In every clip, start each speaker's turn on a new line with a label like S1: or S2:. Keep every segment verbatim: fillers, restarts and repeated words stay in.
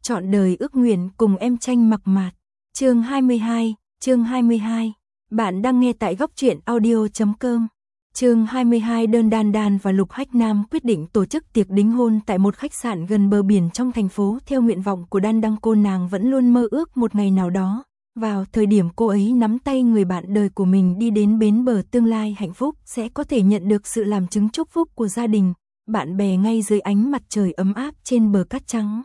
S1: Trọn đời ước nguyện cùng em Tranh Mặc Mạt. Chương hai mươi hai, chương hai mươi hai. Bạn đang nghe tại góc truyện audio chấm com. Chương hai mươi hai. Đơn Đan Đan và Lục Hách Nam quyết định tổ chức tiệc đính hôn tại một khách sạn gần bờ biển trong thành phố. Theo nguyện vọng của Đan Đăng, cô nàng vẫn luôn mơ ước một ngày nào đó, vào thời điểm cô ấy nắm tay người bạn đời của mình đi đến bến bờ tương lai hạnh phúc, sẽ có thể nhận được sự làm chứng chúc phúc của gia đình, bạn bè ngay dưới ánh mặt trời ấm áp trên bờ cát trắng.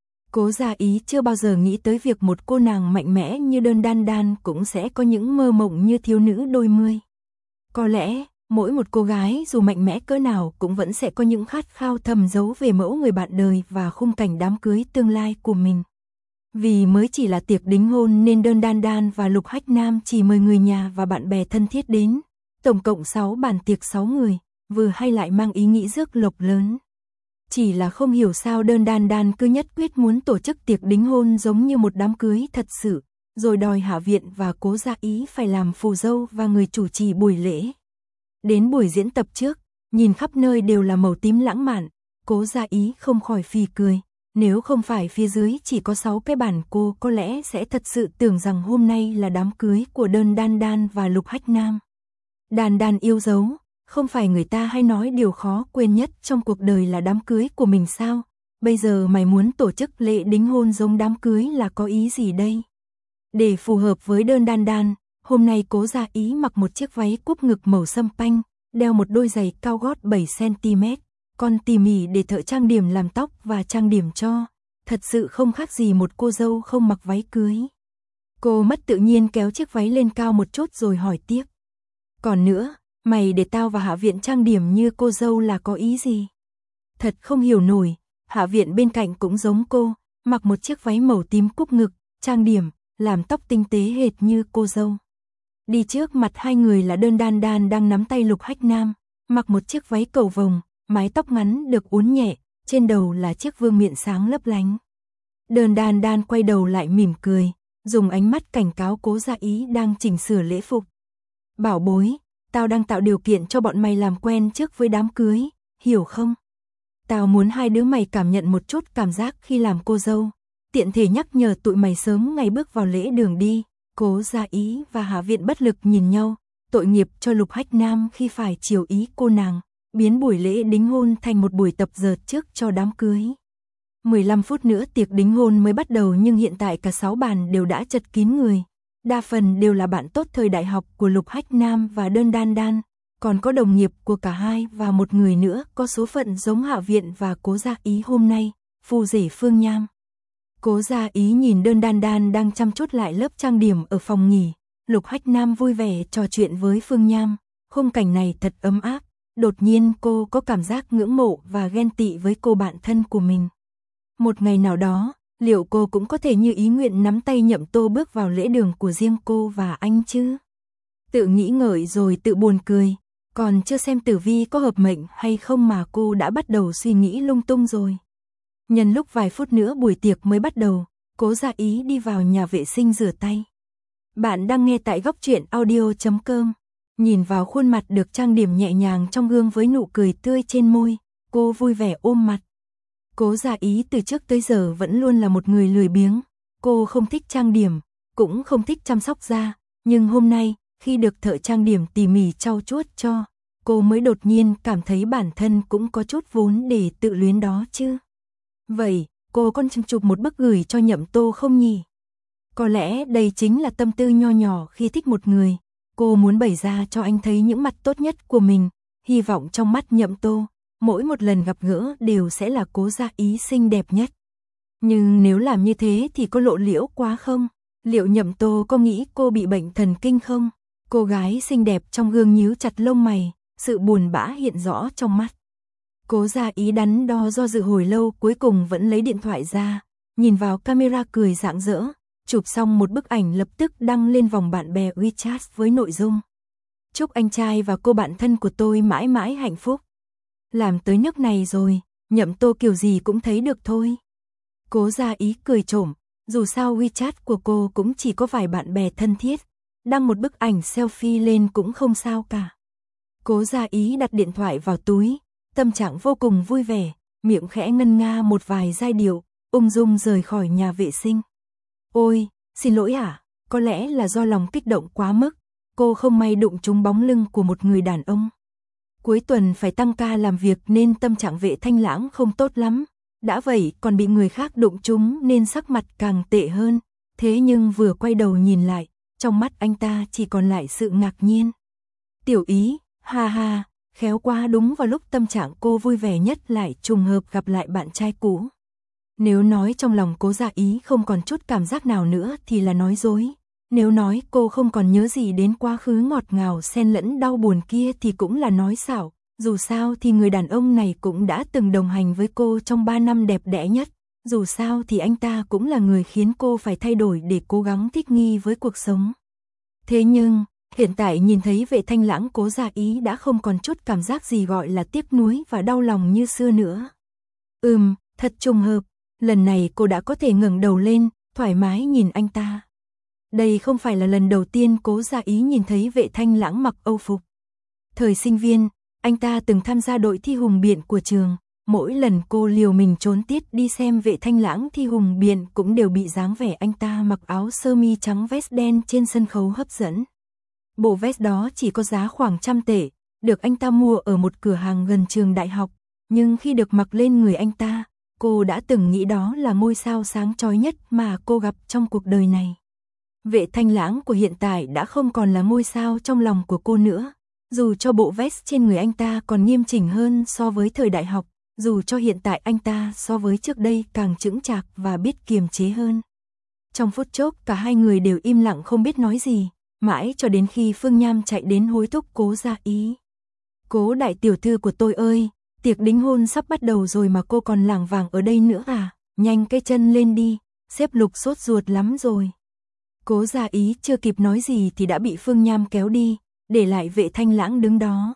S1: Cố Gia Ý chưa bao giờ nghĩ tới việc một cô nàng mạnh mẽ như Đơn Đan Đan cũng sẽ có những mơ mộng như thiếu nữ đôi mươi. Có lẽ, mỗi một cô gái dù mạnh mẽ cỡ nào cũng vẫn sẽ có những khát khao thầm giấu về mẫu người bạn đời và khung cảnh đám cưới tương lai của mình. Vì mới chỉ là tiệc đính hôn nên Đơn Đan Đan và Lục Hách Nam chỉ mời người nhà và bạn bè thân thiết đến, tổng cộng sáu bàn tiệc sáu người, vừa hay lại mang ý nghĩ rước lộc lớn. Chỉ là không hiểu sao Đơn Đan Đan cứ nhất quyết muốn tổ chức tiệc đính hôn giống như một đám cưới thật sự, rồi đòi Hạ Viện và Cố Gia Ý phải làm phù dâu và người chủ trì buổi lễ. Đến buổi diễn tập trước, nhìn khắp nơi đều là màu tím lãng mạn, Cố Gia Ý không khỏi phì cười. Nếu không phải phía dưới chỉ có sáu cái bàn, cô có lẽ sẽ thật sự tưởng rằng hôm nay là đám cưới của Đơn Đan Đan và Lục Hách Nam. Đan Đan yêu dấu, không phải người ta hay nói điều khó quên nhất trong cuộc đời là đám cưới của mình sao? Bây giờ mày muốn tổ chức lễ đính hôn giống đám cưới là có ý gì đây? Để phù hợp với Đơn Đan Đan, hôm nay Cố Gia Ý mặc một chiếc váy cúp ngực màu sâm panh, đeo một đôi giày cao gót bảy xăng ti mét, còn tỉ mỉ để thợ trang điểm làm tóc và trang điểm cho, thật sự không khác gì một cô dâu không mặc váy cưới. Cô mất tự nhiên kéo chiếc váy lên cao một chút rồi hỏi tiếp. Còn nữa, mày để tao và Hạ Viện trang điểm như cô dâu là có ý gì? Thật không hiểu nổi, Hạ Viện bên cạnh cũng giống cô, mặc một chiếc váy màu tím cúp ngực, trang điểm, làm tóc tinh tế hệt như cô dâu. Đi trước mặt hai người là Đơn Đan Đan đang nắm tay Lục Hách Nam, mặc một chiếc váy cầu vồng, mái tóc ngắn được uốn nhẹ, trên đầu là chiếc vương miện sáng lấp lánh. Đơn Đan Đan quay đầu lại mỉm cười, dùng ánh mắt cảnh cáo Cố Gia Ý đang chỉnh sửa lễ phục. Bảo bối, tao đang tạo điều kiện cho bọn mày làm quen trước với đám cưới, hiểu không? Tao muốn hai đứa mày cảm nhận một chút cảm giác khi làm cô dâu, tiện thể nhắc nhở tụi mày sớm ngày bước vào lễ đường đi. Cố Gia Ý và Hạ Viện bất lực nhìn nhau, tội nghiệp cho Lục Hách Nam khi phải chiều ý cô nàng, biến buổi lễ đính hôn thành một buổi tập dượt trước cho đám cưới. mười lăm phút nữa tiệc đính hôn mới bắt đầu nhưng hiện tại cả sáu bàn đều đã chật kín người. Đa phần đều là bạn tốt thời đại học của Lục Hách Nam và Đơn Đan Đan, còn có đồng nghiệp của cả hai và một người nữa có số phận giống Hạ Viện và Cố Gia Ý hôm nay, phù rể Phương Nham. Cố Gia Ý nhìn Đơn Đan Đan đang chăm chút lại lớp trang điểm ở phòng nghỉ, Lục Hách Nam vui vẻ trò chuyện với Phương Nham, khung cảnh này thật ấm áp. Đột nhiên cô có cảm giác ngưỡng mộ và ghen tị với cô bạn thân của mình. Một ngày nào đó, liệu cô cũng có thể như ý nguyện nắm tay Nhậm Tô bước vào lễ đường của riêng cô và anh chứ? Tự nghĩ ngợi rồi tự buồn cười, còn chưa xem tử vi có hợp mệnh hay không mà cô đã bắt đầu suy nghĩ lung tung rồi. Nhân lúc vài phút nữa buổi tiệc mới bắt đầu, Cố Gia Ý đi vào nhà vệ sinh rửa tay. Bạn đang nghe tại góc truyện audio chấm com. Nhìn vào khuôn mặt được trang điểm nhẹ nhàng trong gương với nụ cười tươi trên môi, cô vui vẻ ôm mặt. Cố Gia Ý từ trước tới giờ vẫn luôn là một người lười biếng, cô không thích trang điểm, cũng không thích chăm sóc da, nhưng hôm nay, khi được thợ trang điểm tỉ mỉ trau chuốt cho, cô mới đột nhiên cảm thấy bản thân cũng có chút vốn để tự luyến đó chứ. Vậy, cô còn chăm chụp một bức gửi cho Nhậm Tô không nhỉ? Có lẽ đây chính là tâm tư nho nhỏ khi thích một người. Cô muốn bày ra cho anh thấy những mặt tốt nhất của mình, hy vọng trong mắt Nhậm Tô, mỗi một lần gặp gỡ đều sẽ là Cố Gia Ý xinh đẹp nhất. Nhưng nếu làm như thế thì có lộ liễu quá không? Liệu Nhậm Tô có nghĩ cô bị bệnh thần kinh không? Cô gái xinh đẹp trong gương nhíu chặt lông mày, sự buồn bã hiện rõ trong mắt. Cố Gia Ý đắn đo do dự hồi lâu cuối cùng vẫn lấy điện thoại ra, nhìn vào camera cười rạng rỡ. Chụp xong một bức ảnh lập tức đăng lên vòng bạn bè WeChat với nội dung: chúc anh trai và cô bạn thân của tôi mãi mãi hạnh phúc. Làm tới nước này rồi, Nhậm Tô kiểu gì cũng thấy được thôi. Cố Gia Ý cười trộm, dù sao WeChat của cô cũng chỉ có vài bạn bè thân thiết, đăng một bức ảnh selfie lên cũng không sao cả. Cố Gia Ý đặt điện thoại vào túi, tâm trạng vô cùng vui vẻ, miệng khẽ ngân nga một vài giai điệu, ung dung rời khỏi nhà vệ sinh. Ôi, xin lỗi ạ, có lẽ là do lòng kích động quá mức, cô không may đụng trúng bóng lưng của một người đàn ông. Cuối tuần phải tăng ca làm việc nên tâm trạng Vệ Thanh Lãng không tốt lắm, đã vậy còn bị người khác đụng trúng nên sắc mặt càng tệ hơn, thế nhưng vừa quay đầu nhìn lại, trong mắt anh ta chỉ còn lại sự ngạc nhiên. Tiểu Ý, ha ha, khéo quá, đúng vào lúc tâm trạng cô vui vẻ nhất lại trùng hợp gặp lại bạn trai cũ. Nếu nói trong lòng Cố Gia Ý không còn chút cảm giác nào nữa thì là nói dối. Nếu nói cô không còn nhớ gì đến quá khứ ngọt ngào xen lẫn đau buồn kia thì cũng là nói xạo. Dù sao thì người đàn ông này cũng đã từng đồng hành với cô trong ba năm đẹp đẽ nhất. Dù sao thì anh ta cũng là người khiến cô phải thay đổi để cố gắng thích nghi với cuộc sống. Thế nhưng, hiện tại nhìn thấy Vệ Thanh Lãng, Cố Gia Ý đã không còn chút cảm giác gì gọi là tiếc nuối và đau lòng như xưa nữa. Ừm, thật trùng hợp, lần này cô đã có thể ngẩng đầu lên, thoải mái nhìn anh ta. Đây không phải là lần đầu tiên Cố Gia Ý nhìn thấy Vệ Thanh Lãng mặc âu phục. Thời sinh viên, anh ta từng tham gia đội thi hùng biện của trường, mỗi lần cô liều mình trốn tiết đi xem Vệ Thanh Lãng thi hùng biện cũng đều bị dáng vẻ anh ta mặc áo sơ mi trắng vest đen trên sân khấu hấp dẫn. Bộ vest đó chỉ có giá khoảng trăm tệ, được anh ta mua ở một cửa hàng gần trường đại học, nhưng khi được mặc lên người anh ta, cô đã từng nghĩ đó là ngôi sao sáng chói nhất mà cô gặp trong cuộc đời này. Vệ Thanh Lãng của hiện tại đã không còn là ngôi sao trong lòng của cô nữa, dù cho bộ vest trên người anh ta còn nghiêm chỉnh hơn so với thời đại học, dù cho hiện tại anh ta so với trước đây càng chững chạc và biết kiềm chế hơn. Trong phút chốc cả hai người đều im lặng không biết nói gì, mãi cho đến khi Phương Nham chạy đến hối thúc Cố Gia Ý. Cố đại tiểu thư của tôi ơi, tiệc đính hôn sắp bắt đầu rồi mà cô còn lảng vảng ở đây nữa à, nhanh cái chân lên đi, sếp Lục sốt ruột lắm rồi. Cố Gia Ý chưa kịp nói gì thì đã bị Phương Nham kéo đi, để lại Vệ Thanh Lãng đứng đó.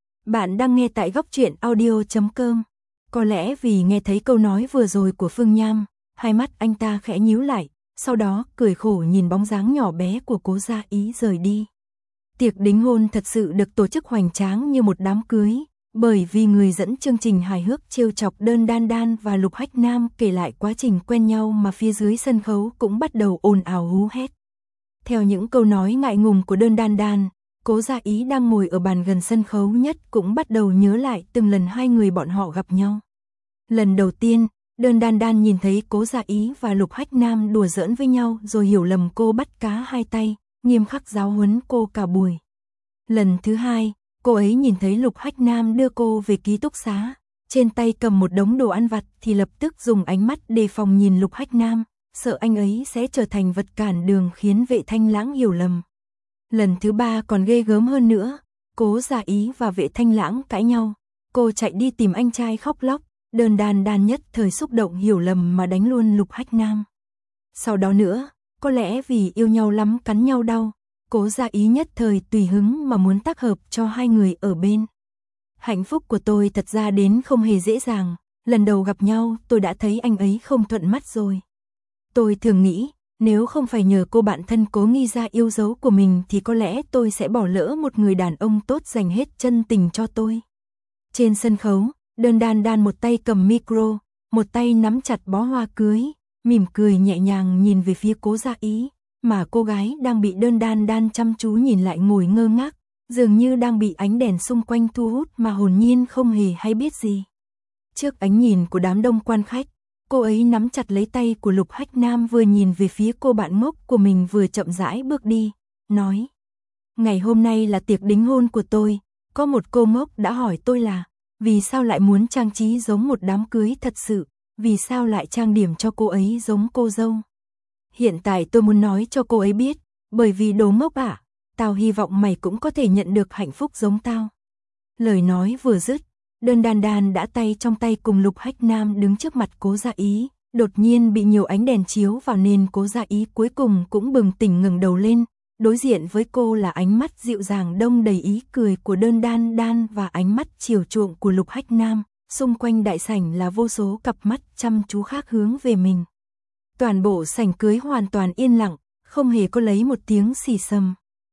S1: Bạn đang nghe tại góc truyện audio chấm com. Có lẽ vì nghe thấy câu nói vừa rồi của Phương Nham, hai mắt anh ta khẽ nhíu lại, sau đó cười khổ nhìn bóng dáng nhỏ bé của Cố Gia Ý rời đi. Tiệc đính hôn thật sự được tổ chức hoành tráng như một đám cưới, bởi vì người dẫn chương trình hài hước trêu chọc Đơn Đan Đan và Lục Hách Nam kể lại quá trình quen nhau mà phía dưới sân khấu cũng bắt đầu ồn ào hú hét. Theo những câu nói ngại ngùng của Đơn Đan Đan, Cố Gia Ý đang ngồi ở bàn gần sân khấu nhất cũng bắt đầu nhớ lại từng lần hai người bọn họ gặp nhau. Lần đầu tiên, Đơn Đan Đan nhìn thấy Cố Gia Ý và Lục Hách Nam đùa giỡn với nhau rồi hiểu lầm cô bắt cá hai tay, nghiêm khắc giáo huấn cô cả buổi. Lần thứ hai, cô ấy nhìn thấy Lục Hách Nam đưa cô về ký túc xá, trên tay cầm một đống đồ ăn vặt thì lập tức dùng ánh mắt đề phòng nhìn Lục Hách Nam, sợ anh ấy sẽ trở thành vật cản đường khiến Vệ Thanh Lãng hiểu lầm. Lần thứ ba còn ghê gớm hơn nữa, Cố Gia Ý và Vệ Thanh Lãng cãi nhau, cô chạy đi tìm anh trai khóc lóc, Đơn Đan Đan nhất thời xúc động hiểu lầm mà đánh luôn Lục Hách Nam. Sau đó nữa, có lẽ vì yêu nhau lắm cắn nhau đau, Cố Gia Ý nhất thời tùy hứng mà muốn tác hợp cho hai người ở bên. Hạnh phúc của tôi thật ra đến không hề dễ dàng, lần đầu gặp nhau tôi đã thấy anh ấy không thuận mắt rồi. Tôi thường nghĩ, nếu không phải nhờ cô bạn thân Cố Nghi Gia yêu dấu của mình thì có lẽ tôi sẽ bỏ lỡ một người đàn ông tốt dành hết chân tình cho tôi. Trên sân khấu, Đơn Đan Đan một tay cầm micro, một tay nắm chặt bó hoa cưới, mỉm cười nhẹ nhàng nhìn về phía Cố Gia Ý, mà cô gái đang bị Đơn Đan Đan chăm chú nhìn lại ngồi ngơ ngác, dường như đang bị ánh đèn xung quanh thu hút mà hồn nhiên không hề hay biết gì. Trước ánh nhìn của đám đông quan khách, cô ấy nắm chặt lấy tay của Lục Hách Nam vừa nhìn về phía cô bạn ngốc của mình vừa chậm rãi bước đi, nói: ngày hôm nay là tiệc đính hôn của tôi, có một cô ngốc đã hỏi tôi là vì sao lại muốn trang trí giống một đám cưới thật sự, vì sao lại trang điểm cho cô ấy giống cô dâu. Hiện tại tôi muốn nói cho cô ấy biết, bởi vì đồ ngốc ạ, tao hy vọng mày cũng có thể nhận được hạnh phúc giống tao. Lời nói vừa dứt, Đơn Đan Đan đã tay trong tay cùng Lục Hách Nam đứng trước mặt Cố Gia Ý, đột nhiên bị nhiều ánh đèn chiếu vào nên Cố Gia Ý cuối cùng cũng bừng tỉnh ngẩng đầu lên, đối diện với cô là ánh mắt dịu dàng đông đầy ý cười của Đơn Đan Đan và ánh mắt chiều chuộng của Lục Hách Nam, xung quanh đại sảnh là vô số cặp mắt chăm chú khác hướng về mình. Toàn bộ sảnh cưới hoàn toàn yên lặng, không hề có lấy một tiếng xì xầm.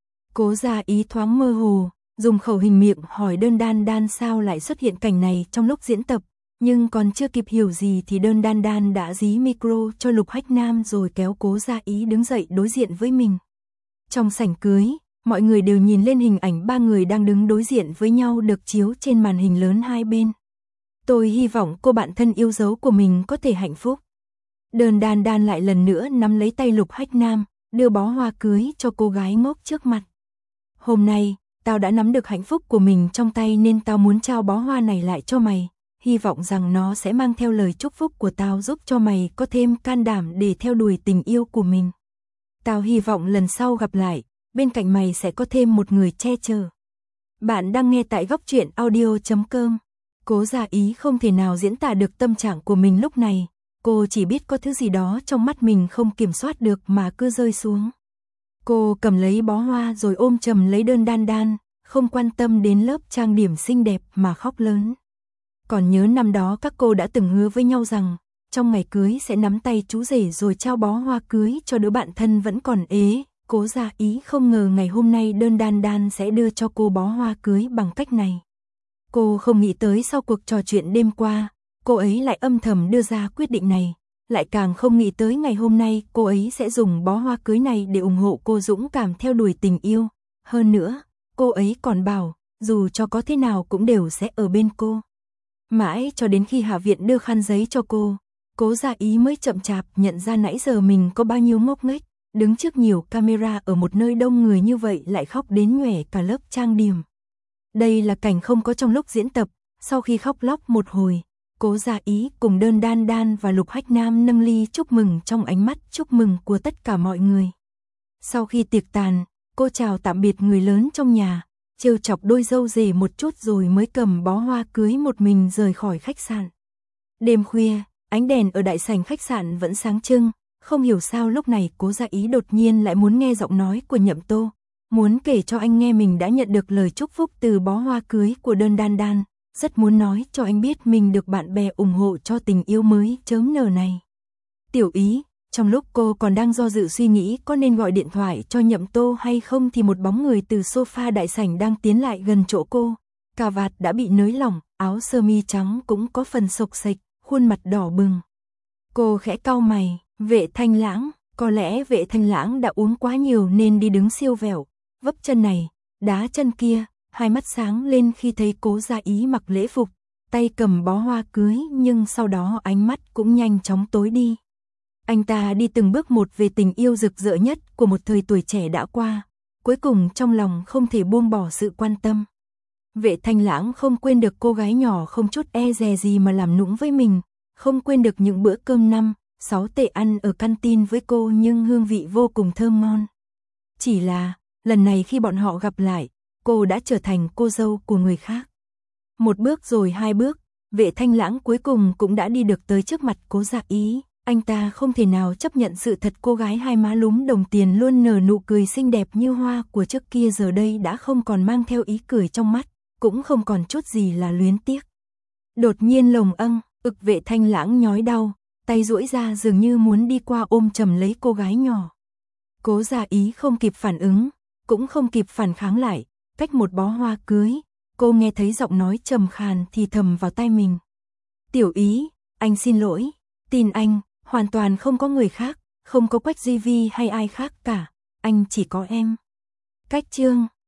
S1: Cố Gia Ý thoáng mơ hồ, dùng khẩu hình miệng hỏi Đơn Đan Đan sao lại xuất hiện cảnh này trong lúc diễn tập, Nhưng còn chưa kịp hiểu gì thì Đơn Đan Đan đã dí micro cho Lục Hách Nam rồi kéo Cố Gia Ý đứng dậy đối diện với mình. Trong sảnh cưới, mọi người đều nhìn lên hình ảnh ba người đang đứng đối diện với nhau được chiếu trên màn hình lớn hai bên. Tôi hy vọng cô bạn thân yêu dấu của mình có thể hạnh phúc. Đơn Đan Đan lại lần nữa nắm lấy tay Lục Hách Nam, đưa bó hoa cưới cho cô gái ngốc trước mặt. Hôm nay, tao đã nắm được hạnh phúc của mình trong tay nên tao muốn trao bó hoa này lại cho mày. Hy vọng rằng nó sẽ mang theo lời chúc phúc của tao giúp cho mày có thêm can đảm để theo đuổi tình yêu của mình. Tao hy vọng lần sau gặp lại, bên cạnh mày sẽ có thêm một người che chở. Bạn đang nghe tại góc truyện audio chấm com. Cố Gia Ý không thể nào diễn tả được tâm trạng của mình lúc này. Cô chỉ biết có thứ gì đó trong mắt mình không kiểm soát được mà cứ rơi xuống. Cô cầm lấy bó hoa rồi ôm chầm lấy Đơn Đan Đan, không quan tâm đến lớp trang điểm xinh đẹp mà khóc lớn. Còn nhớ năm đó các cô đã từng hứa với nhau rằng, trong ngày cưới sẽ nắm tay chú rể rồi trao bó hoa cưới cho đứa bạn thân vẫn còn ế. Cố Gia Ý không ngờ ngày hôm nay Đơn Đan Đan sẽ đưa cho cô bó hoa cưới bằng cách này. Cô không nghĩ tới sau cuộc trò chuyện đêm qua, cô ấy lại âm thầm đưa ra quyết định này. Lại càng không nghĩ tới ngày hôm nay cô ấy sẽ dùng bó hoa cưới này để ủng hộ cô dũng cảm theo đuổi tình yêu. Hơn nữa, cô ấy còn bảo, dù cho có thế nào cũng đều sẽ ở bên cô. Mãi cho đến khi Hạ Viện đưa khăn giấy cho cô, Cố Gia Ý mới chậm chạp nhận ra nãy giờ mình có bao nhiêu ngốc nghếch, đứng trước nhiều camera ở một nơi đông người như vậy lại khóc đến nhòe cả lớp trang điểm. Đây là cảnh không có trong lúc diễn tập. Sau khi khóc lóc một hồi, Cố Gia Ý cùng Đơn Đan Đan và Lục Hách Nam nâng ly chúc mừng trong ánh mắt chúc mừng của tất cả mọi người. Sau khi tiệc tàn, cô chào tạm biệt người lớn trong nhà, trêu chọc đôi dâu rể một chút rồi mới cầm bó hoa cưới một mình rời khỏi khách sạn. Đêm khuya, ánh đèn ở đại sảnh khách sạn vẫn sáng trưng, không hiểu sao lúc này Cố Gia Ý đột nhiên lại muốn nghe giọng nói của Nhậm Tô, muốn kể cho anh nghe mình đã nhận được lời chúc phúc từ bó hoa cưới của Đơn Đan Đan, rất muốn nói cho anh biết mình được bạn bè ủng hộ cho tình yêu mới chớm nở này. Tiểu Ý, trong lúc cô còn đang do dự suy nghĩ có nên gọi điện thoại cho Nhậm Tô hay không thì một bóng người từ sofa đại sảnh đang tiến lại gần chỗ cô. Cà vạt đã bị nới lỏng, áo sơ mi trắng cũng có phần xộc xệch, khuôn mặt đỏ bừng. Cô khẽ cau mày, Vệ Thanh Lãng, có lẽ Vệ Thanh Lãng đã uống quá nhiều nên đi đứng siêu vẹo, vấp chân này, đá chân kia, hai mắt sáng lên khi thấy Cố Gia Ý mặc lễ phục, tay cầm bó hoa cưới nhưng sau đó ánh mắt cũng nhanh chóng tối đi. Anh ta đi từng bước một về tình yêu rực rỡ nhất của một thời tuổi trẻ đã qua, cuối cùng trong lòng không thể buông bỏ sự quan tâm. Vệ Thanh Lãng không quên được cô gái nhỏ không chút e dè gì mà làm nũng với mình, không quên được những bữa cơm năm, sáu tệ ăn ở canteen với cô nhưng hương vị vô cùng thơm ngon. Chỉ là, lần này khi bọn họ gặp lại, cô đã trở thành cô dâu của người khác. Một bước rồi hai bước, Vệ Thanh Lãng cuối cùng cũng đã đi được tới trước mặt Cố Gia Ý. Anh ta không thể nào chấp nhận sự thật cô gái hai má lúm đồng tiền luôn nở nụ cười xinh đẹp như hoa của trước kia giờ đây đã không còn mang theo ý cười trong mắt, cũng không còn chút gì là luyến tiếc. Đột nhiên lồng âng, ực Vệ Thanh Lãng nhói đau, tay duỗi ra dường như muốn đi qua ôm chầm lấy cô gái nhỏ. Cố Gia Ý không kịp phản ứng, cũng không kịp phản kháng lại, cách một bó hoa cưới, cô nghe thấy giọng nói trầm khàn thì thầm vào tai mình. Tiểu Ý, anh xin lỗi, tin anh, hoàn toàn không có người khác, không có Quách Duy Vi hay ai khác cả, anh chỉ có em. Cách chương